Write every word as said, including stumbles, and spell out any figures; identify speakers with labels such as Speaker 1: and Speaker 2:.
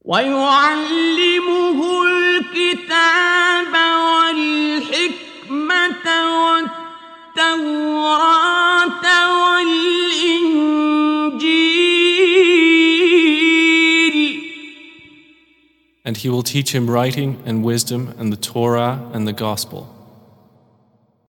Speaker 1: ويعلمه الكتاب والحكمة والتوراة والإنجيل.
Speaker 2: And he will teach him writing and wisdom and the Torah and the gospel.